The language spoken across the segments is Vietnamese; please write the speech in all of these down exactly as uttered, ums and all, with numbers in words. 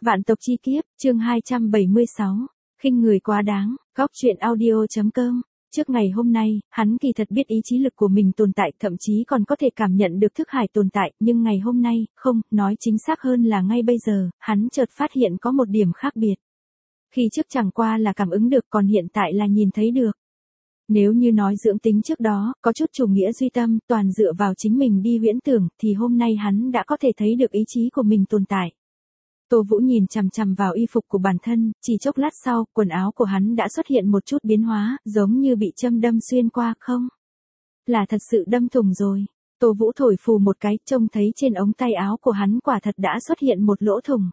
Vạn tộc chi kiếp, chương hai trăm bảy mươi sáu, khinh người quá đáng, góc truyện audio.com. Trước ngày hôm nay, hắn kỳ thật biết ý chí lực của mình tồn tại, thậm chí còn có thể cảm nhận được thức hải tồn tại, nhưng ngày hôm nay, không, nói chính xác hơn là ngay bây giờ, hắn chợt phát hiện có một điểm khác biệt. Khi trước chẳng qua là cảm ứng được, còn hiện tại là nhìn thấy được. Nếu như nói dưỡng tính trước đó, có chút chủ nghĩa duy tâm, toàn dựa vào chính mình đi huyễn tưởng, thì hôm nay hắn đã có thể thấy được ý chí của mình tồn tại. Tô Vũ nhìn chằm chằm vào y phục của bản thân, chỉ chốc lát sau, quần áo của hắn đã xuất hiện một chút biến hóa, giống như bị châm đâm xuyên qua, không? Là thật sự đâm thủng rồi. Tô Vũ thổi phù một cái, trông thấy trên ống tay áo của hắn quả thật đã xuất hiện một lỗ thủng.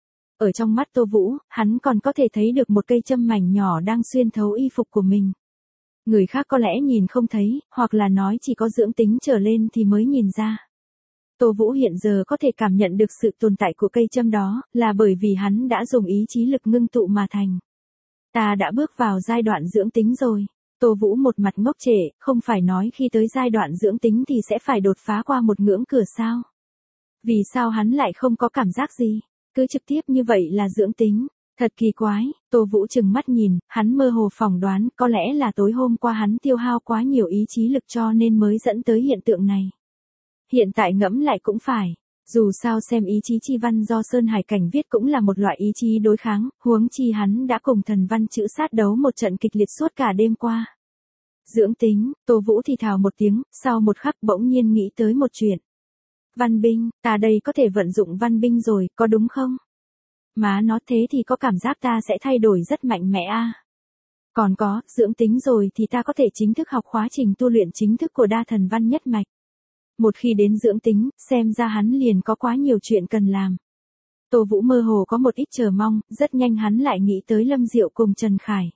Ở trong mắt Tô Vũ, hắn còn có thể thấy được một cây châm mảnh nhỏ đang xuyên thấu y phục của mình. Người khác có lẽ nhìn không thấy, hoặc là nói chỉ có dưỡng tính trở lên thì mới nhìn ra. Tô Vũ hiện giờ có thể cảm nhận được sự tồn tại của cây châm đó, là bởi vì hắn đã dùng ý chí lực ngưng tụ mà thành. Ta đã bước vào giai đoạn dưỡng tính rồi. Tô Vũ một mặt ngốc trệ, không phải nói khi tới giai đoạn dưỡng tính thì sẽ phải đột phá qua một ngưỡng cửa sao? Vì sao hắn lại không có cảm giác gì? Cứ trực tiếp như vậy là dưỡng tính. Thật kỳ quái, Tô Vũ trừng mắt nhìn, hắn mơ hồ phỏng đoán, có lẽ là tối hôm qua hắn tiêu hao quá nhiều ý chí lực cho nên mới dẫn tới hiện tượng này. Hiện tại ngẫm lại cũng phải, dù sao xem ý chí chi văn do Sơn Hải Cảnh viết cũng là một loại ý chí đối kháng, huống chi hắn đã cùng thần văn chữ sát đấu một trận kịch liệt suốt cả đêm qua. Dưỡng tính, Tô Vũ thì thào một tiếng, sau một khắc bỗng nhiên nghĩ tới một chuyện. Văn binh, ta đây có thể vận dụng văn binh rồi, có đúng không? Má nó thế thì có cảm giác ta sẽ thay đổi rất mạnh mẽ a. À. Còn có, dưỡng tính rồi thì ta có thể chính thức học khóa trình tu luyện chính thức của đa thần văn nhất mạch. Một khi đến dưỡng tính, xem ra hắn liền có quá nhiều chuyện cần làm. Tô Vũ mơ hồ có một ít chờ mong, rất nhanh hắn lại nghĩ tới Lâm Diệu cùng Trần Khải.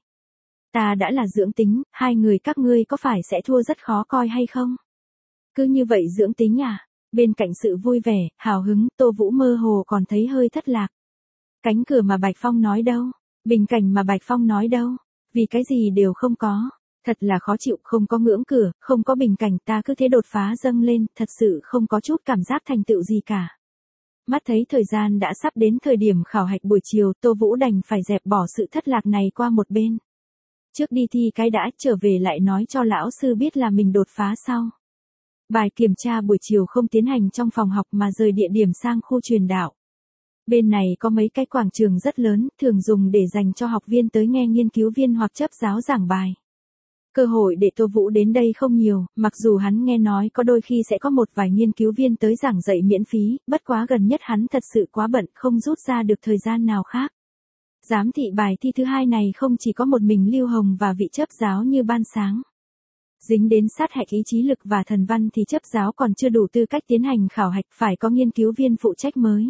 Ta đã là dưỡng tính, hai người các ngươi có phải sẽ thua rất khó coi hay không? Cứ như vậy dưỡng tính à? Bên cạnh sự vui vẻ, hào hứng, Tô Vũ mơ hồ còn thấy hơi thất lạc. Cánh cửa mà Bạch Phong nói đâu? Bình cảnh mà Bạch Phong nói đâu? Vì cái gì đều không có. Thật là khó chịu, không có ngưỡng cửa, không có bình cảnh, ta cứ thế đột phá dâng lên, thật sự không có chút cảm giác thành tựu gì cả. Mắt thấy thời gian đã sắp đến thời điểm khảo hạch buổi chiều, Tô Vũ đành phải dẹp bỏ sự thất lạc này qua một bên. Trước đi thi cái đã, trở về lại nói cho lão sư biết là mình đột phá sau. Bài kiểm tra buổi chiều không tiến hành trong phòng học mà rời địa điểm sang khu truyền đạo. Bên này có mấy cái quảng trường rất lớn, thường dùng để dành cho học viên tới nghe nghiên cứu viên hoặc chấp giáo giảng bài. Cơ hội để Tô Vũ đến đây không nhiều, mặc dù hắn nghe nói có đôi khi sẽ có một vài nghiên cứu viên tới giảng dạy miễn phí, bất quá gần nhất hắn thật sự quá bận, không rút ra được thời gian nào khác. Giám thị bài thi thứ hai này không chỉ có một mình Lưu Hồng và vị chấp giáo như ban sáng. Dính đến sát hạch ý chí lực và thần văn thì chấp giáo còn chưa đủ tư cách tiến hành khảo hạch, phải có nghiên cứu viên phụ trách mới.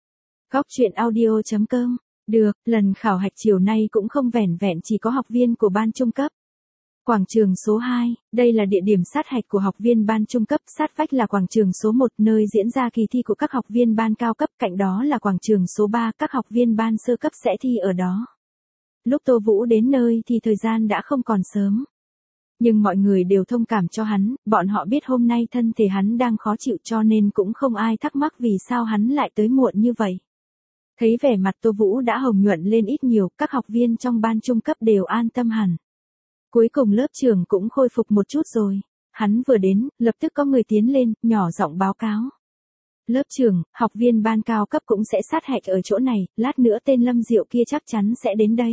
Góc truyện audio.com. Được, lần khảo hạch chiều nay cũng không vẻn vẹn chỉ có học viên của ban trung cấp. Quảng trường số hai, đây là địa điểm sát hạch của học viên ban trung cấp, sát vách là quảng trường số một nơi diễn ra kỳ thi của các học viên ban cao cấp, cạnh đó là quảng trường số ba, các học viên ban sơ cấp sẽ thi ở đó. Lúc Tô Vũ đến nơi thì thời gian đã không còn sớm. Nhưng mọi người đều thông cảm cho hắn, bọn họ biết hôm nay thân thể hắn đang khó chịu cho nên cũng không ai thắc mắc vì sao hắn lại tới muộn như vậy. Thấy vẻ mặt Tô Vũ đã hồng nhuận lên ít nhiều, các học viên trong ban trung cấp đều an tâm hẳn. Cuối cùng lớp trưởng cũng khôi phục một chút rồi. Hắn vừa đến, lập tức có người tiến lên, nhỏ giọng báo cáo. Lớp trưởng, học viên ban cao cấp cũng sẽ sát hạch ở chỗ này, lát nữa tên Lâm Diệu kia chắc chắn sẽ đến đây.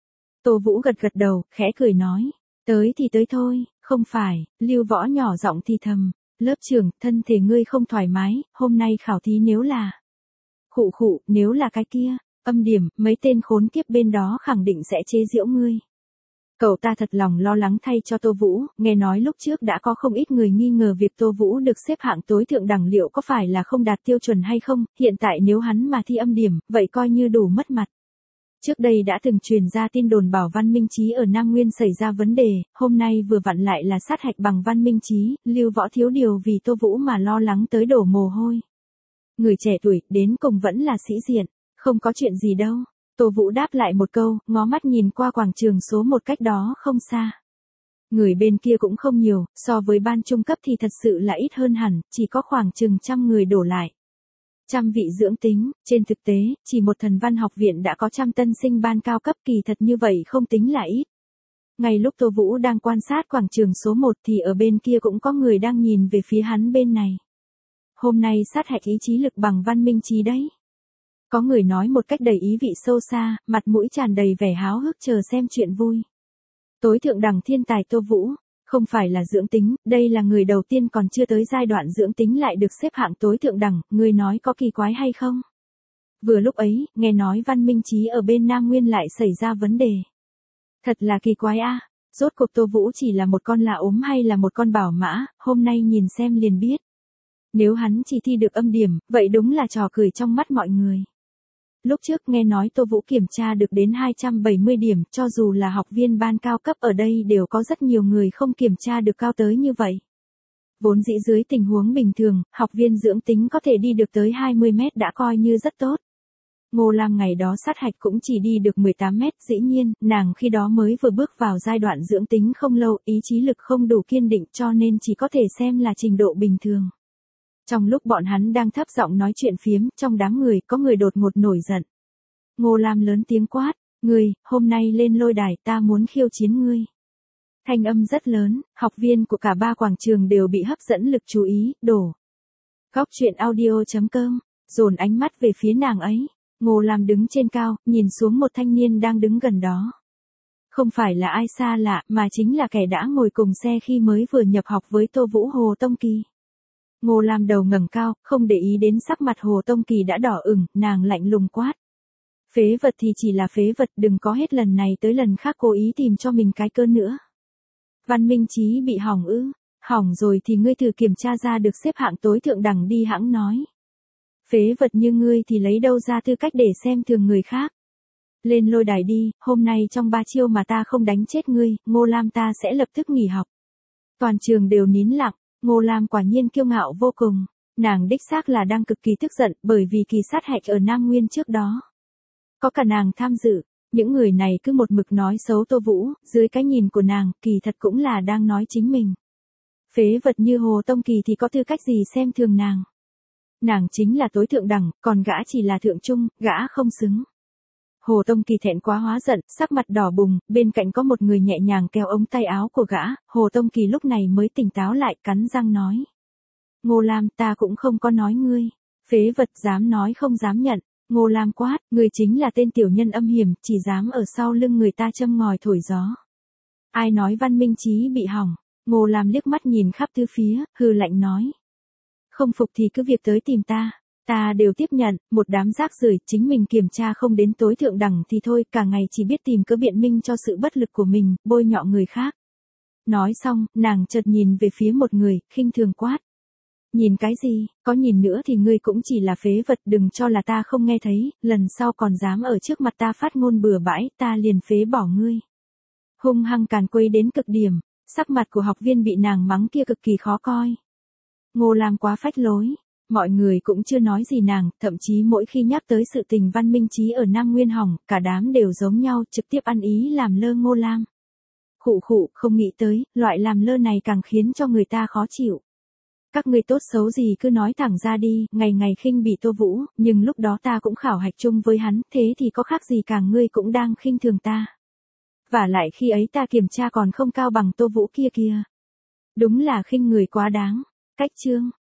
Tô Vũ gật gật đầu, khẽ cười nói. Tới thì tới thôi, không phải, Lưu Võ nhỏ giọng thì thầm. Lớp trưởng, thân thể ngươi không thoải mái, hôm nay khảo thí nếu là... Khụ khụ, nếu là cái kia, âm điểm, mấy tên khốn kiếp bên đó khẳng định sẽ chế giễu ngươi. Cậu ta thật lòng lo lắng thay cho Tô Vũ, nghe nói lúc trước đã có không ít người nghi ngờ việc Tô Vũ được xếp hạng tối thượng đẳng liệu có phải là không đạt tiêu chuẩn hay không, hiện tại nếu hắn mà thi âm điểm, vậy coi như đủ mất mặt. Trước đây đã từng truyền ra tin đồn bảo Văn Minh Chí ở Nam Nguyên xảy ra vấn đề, hôm nay vừa vặn lại là sát hạch bằng Văn Minh Chí, Lưu Võ thiếu điều vì Tô Vũ mà lo lắng tới đổ mồ hôi. Người trẻ tuổi, đến cùng vẫn là sĩ diện, không có chuyện gì đâu. Tô Vũ đáp lại một câu, ngó mắt nhìn qua quảng trường số một cách đó không xa. Người bên kia cũng không nhiều, so với ban trung cấp thì thật sự là ít hơn hẳn, chỉ có khoảng chừng trăm người đổ lại. Trăm vị dưỡng tính, trên thực tế, chỉ một thần văn học viện đã có trăm tân sinh ban cao cấp, kỳ thật như vậy không tính là ít. Ngay lúc Tô Vũ đang quan sát quảng trường số một thì ở bên kia cũng có người đang nhìn về phía hắn bên này. Hôm nay sát hạch ý chí lực bằng văn minh trí đấy. Có người nói một cách đầy ý vị sâu xa, mặt mũi tràn đầy vẻ háo hức chờ xem chuyện vui. Tối thượng đẳng thiên tài Tô Vũ, không phải là dưỡng tính, đây là người đầu tiên còn chưa tới giai đoạn dưỡng tính lại được xếp hạng tối thượng đẳng, người nói có kỳ quái hay không? Vừa lúc ấy, nghe nói văn minh trí ở bên Nam Nguyên lại xảy ra vấn đề. Thật là kỳ quái a. Rốt cuộc Tô Vũ chỉ là một con lạ ốm hay là một con bảo mã, hôm nay nhìn xem liền biết. Nếu hắn chỉ thi được âm điểm, vậy đúng là trò cười trong mắt mọi người. Lúc trước nghe nói Tô Vũ kiểm tra được đến hai trăm bảy mươi điểm, cho dù là học viên ban cao cấp ở đây đều có rất nhiều người không kiểm tra được cao tới như vậy. Vốn dĩ dưới tình huống bình thường, học viên dưỡng tính có thể đi được tới hai mươi mét đã coi như rất tốt. Ngô Lam ngày đó sát hạch cũng chỉ đi được mười tám mét, dĩ nhiên, nàng khi đó mới vừa bước vào giai đoạn dưỡng tính không lâu, ý chí lực không đủ kiên định cho nên chỉ có thể xem là trình độ bình thường. Trong lúc bọn hắn đang thấp giọng nói chuyện phiếm, trong đám người có người đột ngột nổi giận. Ngô Lam lớn tiếng quát, ngươi, hôm nay lên lôi đài ta muốn khiêu chiến ngươi. Thanh âm rất lớn, học viên của cả ba quảng trường đều bị hấp dẫn lực chú ý, đổ. Góc truyện audio chấm com, dồn ánh mắt về phía nàng ấy. Ngô Lam đứng trên cao, nhìn xuống một thanh niên đang đứng gần đó. Không phải là ai xa lạ, mà chính là kẻ đã ngồi cùng xe khi mới vừa nhập học với Tô Vũ, Hồ Tông Kỳ. Ngô Lam đầu ngẩng cao, không để ý đến sắc mặt Hồ Tông Kỳ đã đỏ ửng, nàng lạnh lùng quát. Phế vật thì chỉ là phế vật, đừng có hết lần này tới lần khác cố ý tìm cho mình cái cơ nữa. Văn minh trí bị hỏng ư? Hỏng rồi thì ngươi thử kiểm tra ra được xếp hạng tối thượng đẳng đi hãng nói. Phế vật như ngươi thì lấy đâu ra tư cách để xem thường người khác. Lên lôi đài đi, hôm nay trong ba chiêu mà ta không đánh chết ngươi, Ngô Lam ta sẽ lập tức nghỉ học. Toàn trường đều nín lặng, Ngô Lam quả nhiên kiêu ngạo vô cùng. Nàng đích xác là đang cực kỳ tức giận bởi vì kỳ sát hạch ở Nam Nguyên trước đó. Có cả nàng tham dự, những người này cứ một mực nói xấu Tô Vũ, dưới cái nhìn của nàng, kỳ thật cũng là đang nói chính mình. Phế vật như Hồ Tông Kỳ thì có tư cách gì xem thường nàng. Nàng chính là tối thượng đẳng, còn gã chỉ là thượng trung, gã không xứng. Hồ Tông Kỳ thẹn quá hóa giận, sắc mặt đỏ bừng, bên cạnh có một người nhẹ nhàng kéo ống tay áo của gã, Hồ Tông Kỳ lúc này mới tỉnh táo lại, cắn răng nói. Ngô Lam, ta cũng không có nói ngươi. Phế vật, dám nói không dám nhận. Ngô Lam quát, ngươi chính là tên tiểu nhân âm hiểm, chỉ dám ở sau lưng người ta châm ngòi thổi gió. Ai nói văn minh trí bị hỏng? Ngô Lam liếc mắt nhìn khắp tứ phía, hừ lạnh nói. Không phục thì cứ việc tới tìm ta. Ta đều tiếp nhận, một đám rác rưởi, chính mình kiểm tra không đến tối thượng đẳng thì thôi, cả ngày chỉ biết tìm cớ biện minh cho sự bất lực của mình, bôi nhọ người khác. Nói xong, nàng chợt nhìn về phía một người, khinh thường quát. Nhìn cái gì, có nhìn nữa thì ngươi cũng chỉ là phế vật, đừng cho là ta không nghe thấy, lần sau còn dám ở trước mặt ta phát ngôn bừa bãi, ta liền phế bỏ ngươi. Hung hăng càn quấy đến cực điểm, sắc mặt của học viên bị nàng mắng kia cực kỳ khó coi. Ngô Lam quá phách lối, mọi người cũng chưa nói gì nàng, thậm chí mỗi khi nhắc tới sự tình văn minh trí ở Nam Nguyên hỏng, cả đám đều giống nhau, trực tiếp ăn ý làm lơ Ngô Lam. Khụ khụ, không nghĩ tới, loại làm lơ này càng khiến cho người ta khó chịu. Các ngươi tốt xấu gì cứ nói thẳng ra đi, ngày ngày khinh bị Tô Vũ, nhưng lúc đó ta cũng khảo hạch chung với hắn, thế thì có khác gì cả, ngươi cũng đang khinh thường ta. Và lại khi ấy ta kiểm tra còn không cao bằng Tô Vũ kia kia. Đúng là khinh người quá đáng. Cách chương